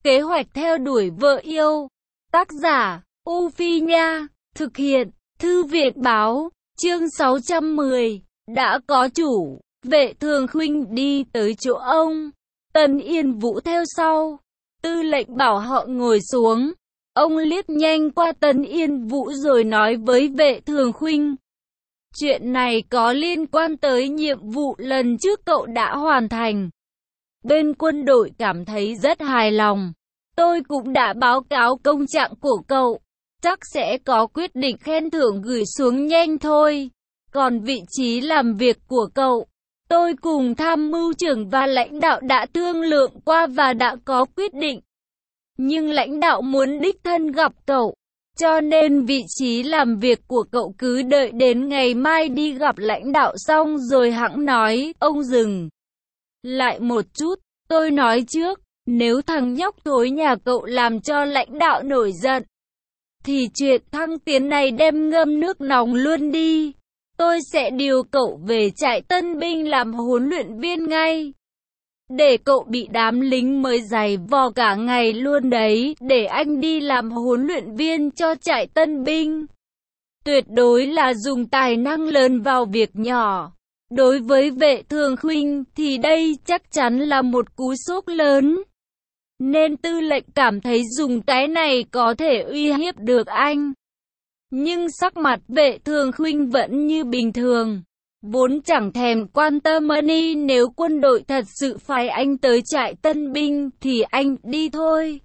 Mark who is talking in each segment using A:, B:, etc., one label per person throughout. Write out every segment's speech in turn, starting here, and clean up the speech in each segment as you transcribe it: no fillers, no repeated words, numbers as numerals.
A: Kế hoạch theo đuổi vợ yêu. Tác giả, U Phi Nha. Thực hiện, Thư viện Báo. Chương 610. Đã có chủ. Vệ Thường Khuynh đi tới chỗ ông. Tần Yên Vũ theo sau. Tư lệnh bảo họ ngồi xuống. Ông liếc nhanh qua Tần Yên Vũ rồi nói với Vệ Thường Khuynh. Chuyện này có liên quan tới nhiệm vụ lần trước cậu đã hoàn thành. Bên quân đội cảm thấy rất hài lòng. Tôi cũng đã báo cáo công trạng của cậu. Chắc sẽ có quyết định khen thưởng gửi xuống nhanh thôi. Còn vị trí làm việc của cậu, tôi cùng tham mưu trưởng và lãnh đạo đã thương lượng qua và đã có quyết định. Nhưng lãnh đạo muốn đích thân gặp cậu, cho nên vị trí làm việc của cậu cứ đợi đến ngày mai đi gặp lãnh đạo xong rồi hẵng nói. Ông dừng lại một chút, tôi nói trước, nếu thằng nhóc thối nhà cậu làm cho lãnh đạo nổi giận, thì chuyện thăng tiến này đem ngâm nước nóng luôn đi. Tôi sẽ điều cậu về trại tân binh làm huấn luyện viên ngay. Để cậu bị đám lính mới giày vò cả ngày luôn đấy, để anh đi làm huấn luyện viên cho trại tân binh. Tuyệt đối là dùng tài năng lớn vào việc nhỏ. Đối với Vệ Thường Khuynh thì đây chắc chắn là một cú sốc lớn. Nên tư lệnh cảm thấy dùng cái này có thể uy hiếp được anh. Nhưng sắc mặt Vệ Thường Khuynh vẫn như bình thường. Vốn chẳng thèm quan tâm any, nếu quân đội thật sự phái anh tới trại tân binh thì anh đi thôi.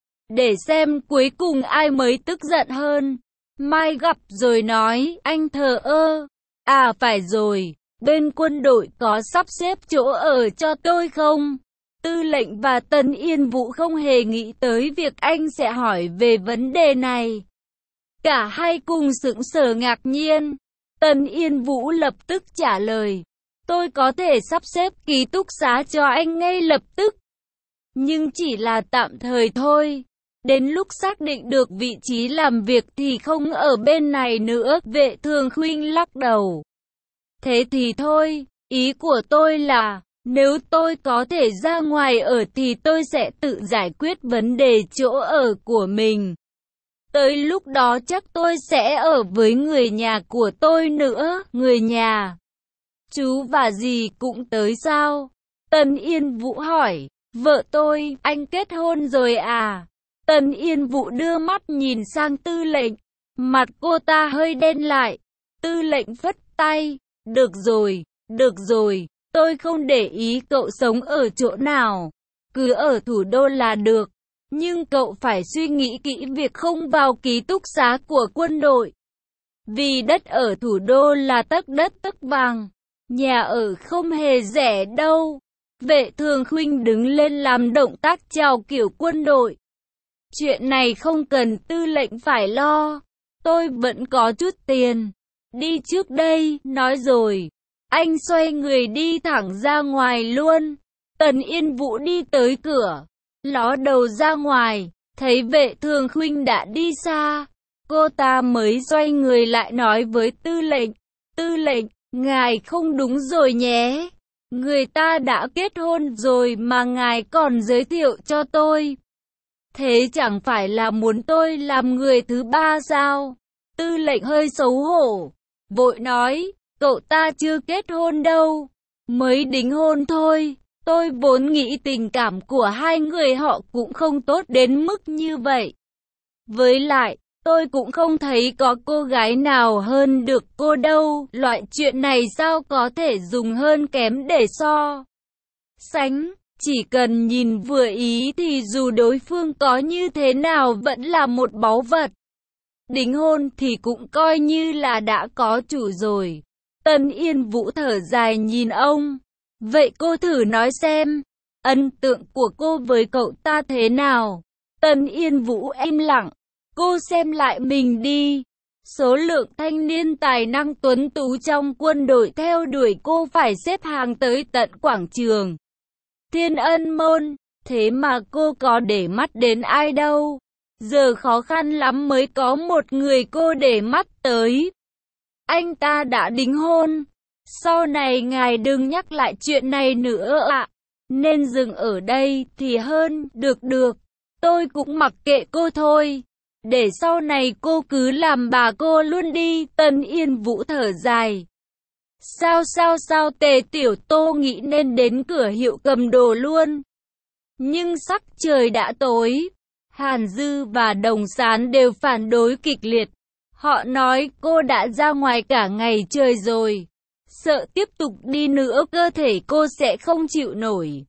A: Để xem cuối cùng ai mới tức giận hơn. Mai gặp rồi nói. Anh thờ ơ. À phải rồi, bên quân đội có sắp xếp chỗ ở cho tôi không? Tư lệnh và Tần Yên Vũ không hề nghĩ tới việc anh sẽ hỏi về vấn đề này. Cả hai cùng sững sờ ngạc nhiên. Tần Yên Vũ lập tức trả lời. Tôi có thể sắp xếp ký túc xá cho anh ngay lập tức. Nhưng chỉ là tạm thời thôi. Đến lúc xác định được vị trí làm việc thì không ở bên này nữa. Vệ Thường Khuynh lắc đầu. Thế thì thôi, ý của tôi là, nếu tôi có thể ra ngoài ở thì tôi sẽ tự giải quyết vấn đề chỗ ở của mình. Tới lúc đó chắc tôi sẽ ở với người nhà của tôi nữa. Người nhà? Chú và dì cũng tới sao? Tần Yên Vũ hỏi. Vợ tôi, anh kết hôn rồi à? Tần Yên Vũ đưa mắt nhìn sang tư lệnh. Mặt cô ta hơi đen lại. Tư lệnh phất tay. Được rồi, tôi không để ý cậu sống ở chỗ nào. Cứ ở thủ đô là được. Nhưng cậu phải suy nghĩ kỹ việc không vào ký túc xá của quân đội. Vì đất ở thủ đô là tấc đất tấc vàng. Nhà ở không hề rẻ đâu. Vệ Thường Khuynh đứng lên làm động tác chào kiểu quân đội. Chuyện này không cần tư lệnh phải lo. Tôi vẫn có chút tiền. Đi trước đây, nói rồi. Anh xoay người đi thẳng ra ngoài luôn. Tần Yên Vũ đi tới cửa, ló đầu ra ngoài, thấy Vệ Thường Khuynh đã đi xa. Cô ta mới xoay người lại nói với tư lệnh. Tư lệnh, ngài không đúng rồi nhé. Người ta đã kết hôn rồi mà ngài còn giới thiệu cho tôi. Thế chẳng phải là muốn tôi làm người thứ ba sao? Tư lệnh hơi xấu hổ, vội nói. Cậu ta chưa kết hôn đâu, mới đính hôn thôi. Tôi vốn nghĩ tình cảm của hai người họ cũng không tốt đến mức như vậy. Với lại, tôi cũng không thấy có cô gái nào hơn được cô đâu. Loại chuyện này sao có thể dùng hơn kém để so sánh. Chỉ cần nhìn vừa ý thì dù đối phương có như thế nào vẫn là một báu vật. Đính hôn thì cũng coi như là đã có chủ rồi. Tần Yên Vũ thở dài nhìn ông. Vậy cô thử nói xem, ấn tượng của cô với cậu ta thế nào? Tần Yên Vũ im lặng. Cô xem lại mình đi. Số lượng thanh niên tài năng tuấn tú trong quân đội theo đuổi cô phải xếp hàng tới tận quảng trường Thiên Ân Môn. Thế mà cô có để mắt đến ai đâu. Giờ khó khăn lắm mới có một người cô để mắt tới. Anh ta đã đính hôn. Sau này ngài đừng nhắc lại chuyện này nữa ạ. Nên dừng ở đây thì hơn. Được. tôi cũng mặc kệ cô thôi. Để sau này cô cứ làm bà cô luôn đi. Tân Yên Vũ thở dài. Sao Tề Tiểu Tô nghĩ nên đến cửa hiệu cầm đồ luôn. Nhưng sắc trời đã tối. Hàn Dư và Đồng Sán đều phản đối kịch liệt. Họ nói cô đã ra ngoài cả ngày trời rồi. Sợ tiếp tục đi nữa cơ thể cô sẽ không chịu nổi.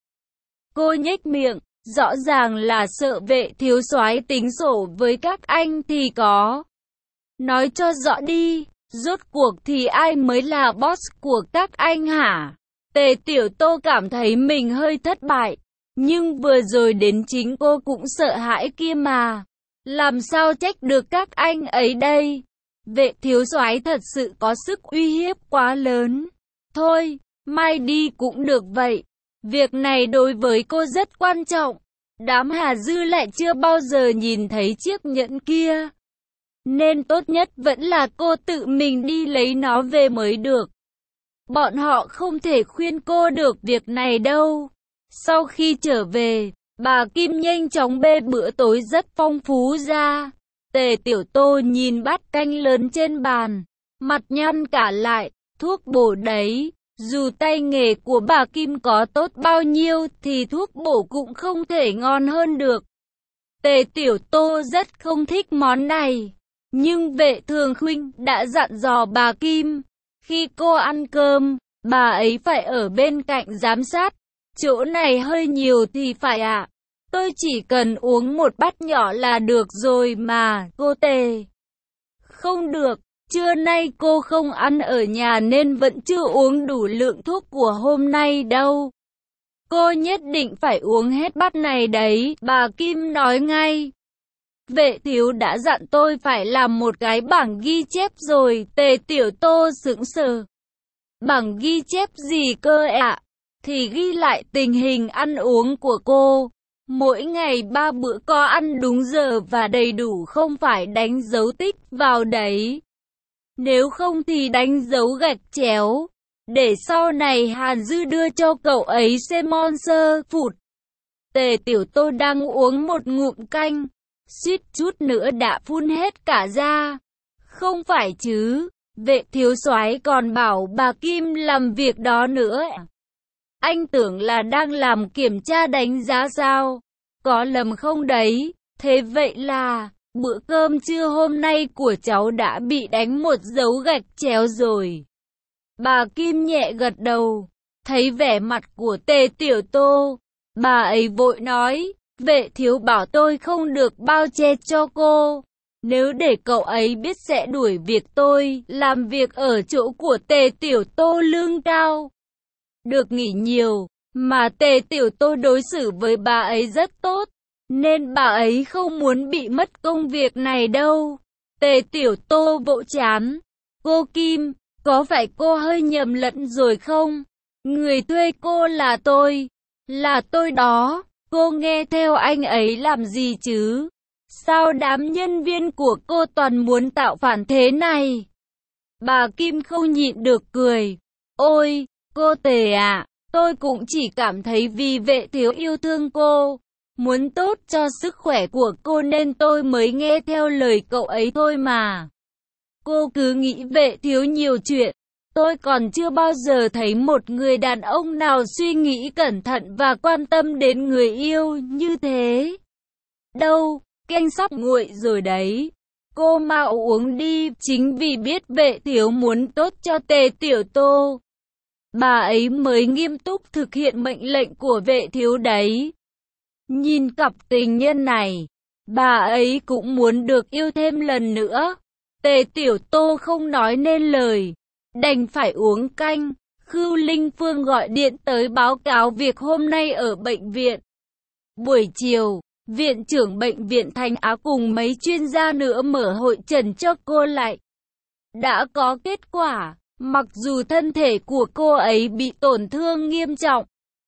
A: Cô nhếch miệng, rõ ràng là sợ Vệ thiếu soái tính sổ với các anh thì có. Nói cho rõ đi, rốt cuộc thì ai mới là boss của các anh hả? Tề Tiểu Tô cảm thấy mình hơi thất bại. Nhưng vừa rồi đến chính cô cũng sợ hãi kia mà. Làm sao trách được các anh ấy đây? Vệ thiếu soái thật sự có sức uy hiếp quá lớn. Thôi, mai đi cũng được vậy. Việc này đối với cô rất quan trọng. Đám Hà Dư lại chưa bao giờ nhìn thấy chiếc nhẫn kia. Nên tốt nhất vẫn là cô tự mình đi lấy nó về mới được. Bọn họ không thể khuyên cô được việc này đâu. Sau khi trở về, bà Kim nhanh chóng bê bữa tối rất phong phú ra. Tề Tiểu Tô nhìn bát canh lớn trên bàn, mặt nhăn cả lại, thuốc bổ đấy. Dù tay nghề của bà Kim có tốt bao nhiêu thì thuốc bổ cũng không thể ngon hơn được. Tề Tiểu Tô rất không thích món này. Nhưng Vệ Thường Khuynh đã dặn dò bà Kim, khi cô ăn cơm, bà ấy phải ở bên cạnh giám sát. Chỗ này hơi nhiều thì phải ạ. Tôi chỉ cần uống một bát nhỏ là được rồi mà, cô Tề. Không được, trưa nay cô không ăn ở nhà nên vẫn chưa uống đủ lượng thuốc của hôm nay đâu. Cô nhất định phải uống hết bát này đấy, bà Kim nói ngay. Vệ thiếu đã dặn tôi phải làm một cái bảng ghi chép rồi. Tề Tiểu Tô sững sờ. Bảng ghi chép gì cơ ạ? Thì ghi lại tình hình ăn uống của cô. Mỗi ngày 3 bữa có ăn đúng giờ và đầy đủ, không phải đánh dấu tích vào đấy. Nếu không thì đánh dấu gạch chéo. Để sau này Hàn Dư đưa cho cậu ấy xem Monster Food. Tề Tiểu Tô đang uống một ngụm canh, suýt chút nữa đã phun hết cả ra. Không phải chứ, Vệ thiếu soái còn bảo bà Kim làm việc đó nữa. Anh tưởng là đang làm kiểm tra đánh giá sao? Có lầm không đấy? Thế vậy là, bữa cơm trưa hôm nay của cháu đã bị đánh một dấu gạch chéo rồi. Bà Kim nhẹ gật đầu, thấy vẻ mặt của Tề Tiểu Tô. Bà ấy vội nói, Vệ thiếu bảo tôi không được bao che cho cô. Nếu để cậu ấy biết sẽ đuổi việc tôi, làm việc ở chỗ của Tề Tiểu Tô lương cao. Được nghỉ nhiều, mà Tề Tiểu Tô đối xử với bà ấy rất tốt, nên bà ấy không muốn bị mất công việc này đâu. Tề Tiểu Tô vỗ chán. Cô Kim, có phải cô hơi nhầm lẫn rồi không? Người thuê cô là tôi. Là tôi đó. Cô nghe theo anh ấy làm gì chứ? Sao đám nhân viên của cô toàn muốn tạo phản thế này? Bà Kim không nhịn được cười. Ôi, cô Tề ạ, tôi cũng chỉ cảm thấy vì Vệ thiếu yêu thương cô, muốn tốt cho sức khỏe của cô nên tôi mới nghe theo lời cậu ấy thôi mà. Cô cứ nghĩ Vệ thiếu nhiều chuyện. Tôi còn chưa bao giờ thấy một người đàn ông nào suy nghĩ cẩn thận và quan tâm đến người yêu như thế. Đâu, canh sắp nguội rồi đấy. Cô mau uống đi, chính vì biết Vệ thiếu muốn tốt cho Tề Tiểu Tô. Bà ấy mới nghiêm túc thực hiện mệnh lệnh của Vệ thiếu đấy. Nhìn cặp tình nhân này, bà ấy cũng muốn được yêu thêm lần nữa. Tề Tiểu Tô không nói nên lời, đành phải uống canh. Khưu Linh Phương gọi điện tới báo cáo việc hôm nay ở bệnh viện. Buổi chiều, Viện trưởng Bệnh viện Thanh Á cùng mấy chuyên gia nữa mở hội trần cho cô lại. Đã có kết quả, mặc dù thân thể của cô ấy bị tổn thương nghiêm trọng,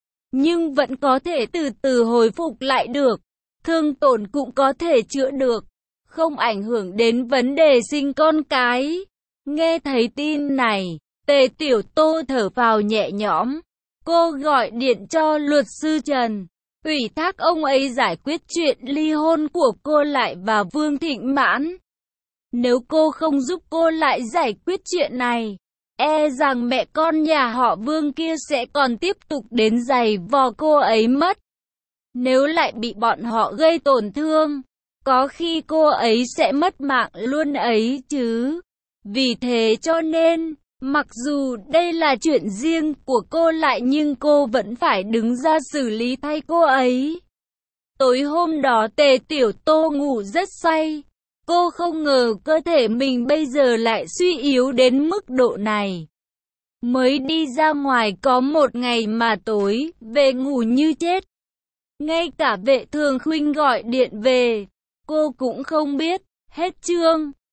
A: nhưng vẫn có thể từ từ hồi phục lại được. Thương tổn cũng có thể chữa được, không ảnh hưởng đến vấn đề sinh con cái. Nghe thấy tin này, Tề Tiểu Tô thở phào nhẹ nhõm. Cô gọi điện cho luật sư Trần. ủy thác ông ấy giải quyết chuyện ly hôn của cô lại và Vương Thịnh Mãn. Nếu cô không giúp cô lại giải quyết chuyện này, e rằng mẹ con nhà họ Vương kia sẽ còn tiếp tục đến giày vò cô ấy mất. Nếu lại bị bọn họ gây tổn thương, có khi cô ấy sẽ mất mạng luôn ấy chứ. Vì thế cho nên, mặc dù đây là chuyện riêng của cô lại nhưng cô vẫn phải đứng ra xử lý thay cô ấy. Tối hôm đó Tề Tiểu Tô ngủ rất say. Cô không ngờ cơ thể mình bây giờ lại suy yếu đến mức độ này. Mới đi ra ngoài có một ngày mà tối về ngủ như chết. Ngay cả Vệ Thường Khuynh gọi điện về, cô cũng không biết. Hết chương.